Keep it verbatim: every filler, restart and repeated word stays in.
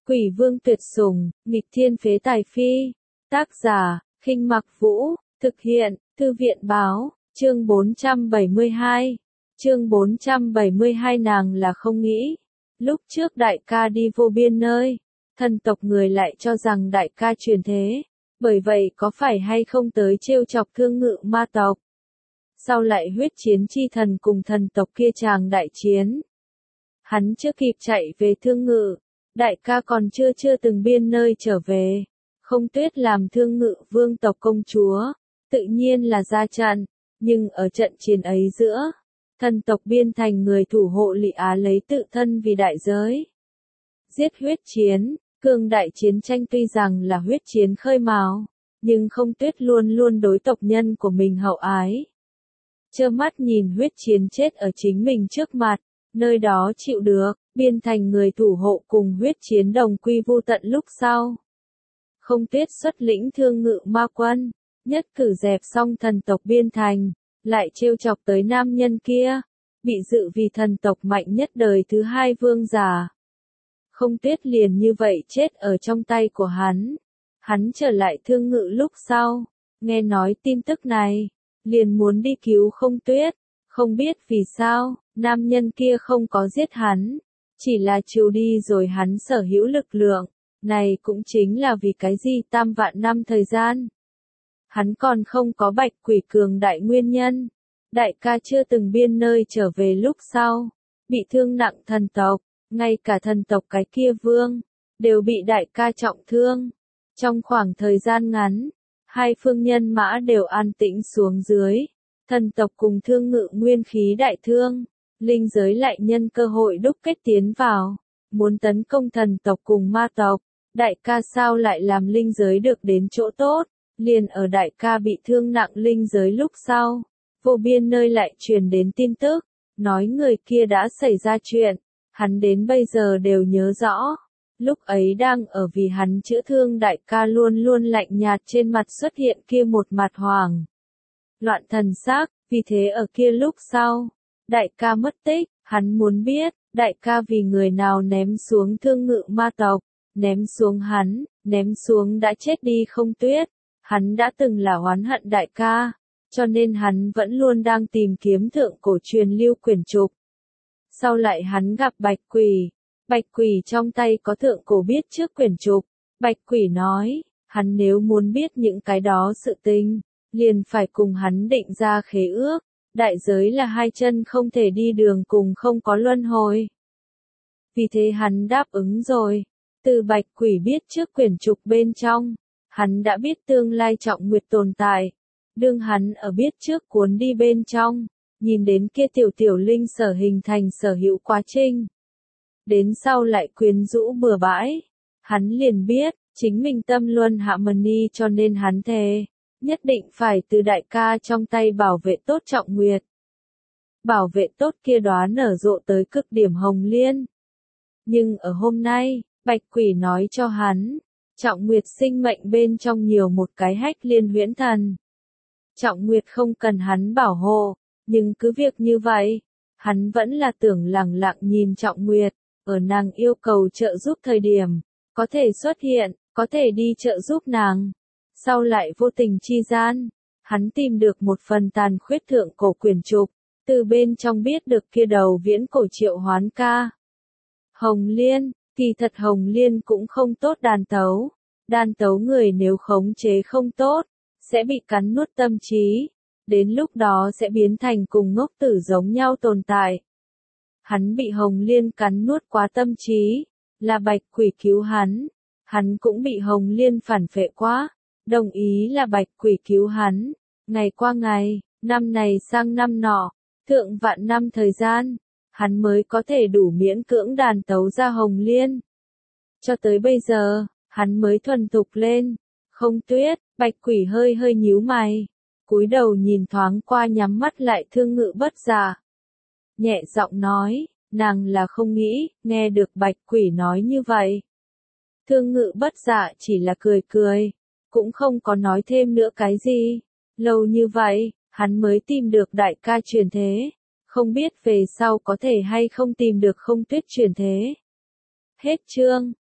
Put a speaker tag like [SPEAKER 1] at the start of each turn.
[SPEAKER 1] Quỷ vương tuyệt sủng, nghịch thiên phế tài phi. Tác giả, Khinh Mặc Vũ, thực hiện, Thư viện báo, chương bốn trăm bảy mươi hai. Chương bốn trăm bảy mươi hai nàng là không nghĩ. Lúc trước đại ca đi vô biên nơi, thần tộc người lại cho rằng đại ca truyền thế, bởi vậy có phải hay không tới trêu chọc Thương Ngự ma tộc. Sau lại huyết chiến chi thần cùng thần tộc kia chàng đại chiến. Hắn chưa kịp chạy về Thương Ngự, đại ca còn chưa chưa từng biên nơi trở về. Không Tuyết làm Thương Ngự vương tộc công chúa, tự nhiên là ra trận, nhưng ở trận chiến ấy giữa, thần tộc biên thành người thủ hộ Lị Á lấy tự thân vì đại giới. Giết huyết chiến, cường đại chiến tranh tuy rằng là huyết chiến khơi mào, nhưng Không Tuyết luôn luôn đối tộc nhân của mình hậu ái. Trơ mắt nhìn huyết chiến chết ở chính mình trước mặt, nơi đó chịu được, biên thành người thủ hộ cùng huyết chiến đồng quy vu tận lúc sau. Không Tuyết xuất lĩnh Thương Ngự ma quân, nhất cử dẹp xong thần tộc biên thành, lại trêu chọc tới nam nhân kia, bị dự vì thần tộc mạnh nhất đời thứ hai vương giả. Không Tuyết liền như vậy chết ở trong tay của hắn. Hắn trở lại Thương Ngự lúc sau, nghe nói tin tức này, liền muốn đi cứu Không Tuyết, không biết vì sao, nam nhân kia không có giết hắn, chỉ là trừ đi rồi hắn sở hữu lực lượng, này cũng chính là vì cái gì tam vạn năm thời gian. Hắn còn không có bạch quỷ cường đại nguyên nhân, đại ca chưa từng biên nơi trở về lúc sau, bị thương nặng thần tộc, ngay cả thần tộc cái kia vương, đều bị đại ca trọng thương. Trong khoảng thời gian ngắn, hai phương nhân mã đều an tĩnh xuống dưới, thần tộc cùng Thương Ngự nguyên khí đại thương, linh giới lại nhân cơ hội đúc kết tiến vào, muốn tấn công thần tộc cùng ma tộc. Đại ca sao lại làm linh giới được đến chỗ tốt, liền ở đại ca bị thương nặng linh giới lúc sau, vô biên nơi lại truyền đến tin tức, nói người kia đã xảy ra chuyện, hắn đến bây giờ đều nhớ rõ. Lúc ấy đang ở vì hắn chữa thương đại ca luôn luôn lạnh nhạt trên mặt xuất hiện kia một mặt hoàng loạn thần sắc, vì thế ở kia lúc sau, đại ca mất tích, hắn muốn biết, đại ca vì người nào ném xuống Thương Ngự ma tộc, ném xuống hắn, ném xuống đã chết đi Không Tuyết, hắn đã từng là oán hận đại ca, cho nên hắn vẫn luôn đang tìm kiếm thượng cổ truyền lưu quyển trục. Sau lại hắn gặp Bạch Quỷ, Bạch Quỷ trong tay có thượng cổ biết trước quyển trục, Bạch Quỷ nói, hắn nếu muốn biết những cái đó sự tình, liền phải cùng hắn định ra khế ước, đại giới là hai chân không thể đi đường cùng không có luân hồi. Vì thế hắn đáp ứng rồi, từ Bạch Quỷ biết trước quyển trục bên trong, hắn đã biết tương lai Trọng Nguyệt tồn tại, đương hắn ở biết trước cuốn đi bên trong, nhìn đến kia tiểu tiểu linh sở hình thành sở hữu quá trình. Đến sau lại quyến rũ bừa bãi, hắn liền biết, chính mình tâm luân hạ mần ni cho nên hắn thề, nhất định phải từ đại ca trong tay bảo vệ tốt Trọng Nguyệt. Bảo vệ tốt kia đóa nở rộ tới cực điểm hồng liên. Nhưng ở hôm nay, Bạch Quỷ nói cho hắn, Trọng Nguyệt sinh mệnh bên trong nhiều một cái hách liên huyễn thần. Trọng Nguyệt không cần hắn bảo hộ, nhưng cứ việc như vậy, hắn vẫn là tưởng lẳng lặng nhìn Trọng Nguyệt, ở nàng yêu cầu trợ giúp thời điểm, có thể xuất hiện, có thể đi trợ giúp nàng. Sau lại vô tình chi gian, hắn tìm được một phần tàn khuyết thượng cổ quyển trục, từ bên trong biết được kia đầu viễn cổ triệu hoán ca. Hồng Liên, kỳ thật Hồng Liên cũng không tốt đàn tấu, đàn tấu người nếu khống chế không tốt, sẽ bị cắn nuốt tâm trí, đến lúc đó sẽ biến thành cùng ngốc tử giống nhau tồn tại. Hắn bị Hồng Liên cắn nuốt quá tâm trí, là Bạch Quỷ cứu hắn, hắn cũng bị Hồng Liên phản phệ quá, đồng ý là Bạch Quỷ cứu hắn, ngày qua ngày, năm này sang năm nọ, thượng vạn năm thời gian, hắn mới có thể đủ miễn cưỡng đàn tấu ra Hồng Liên. Cho tới bây giờ, hắn mới thuần thục lên. Không Tuyết, Bạch Quỷ hơi hơi nhíu mày, cúi đầu nhìn thoáng qua nhắm mắt lại Thương Ngự bất giả. Nhẹ giọng nói, nàng là không nghĩ, nghe được Bạch Quỷ nói như vậy. Thương Ngự bất giả chỉ là cười cười, cũng không có nói thêm nữa cái gì. Lâu như vậy, hắn mới tìm được đại ca truyền thế. Không biết về sau có thể hay không tìm được Không Tuyết truyền thế. Hết chương.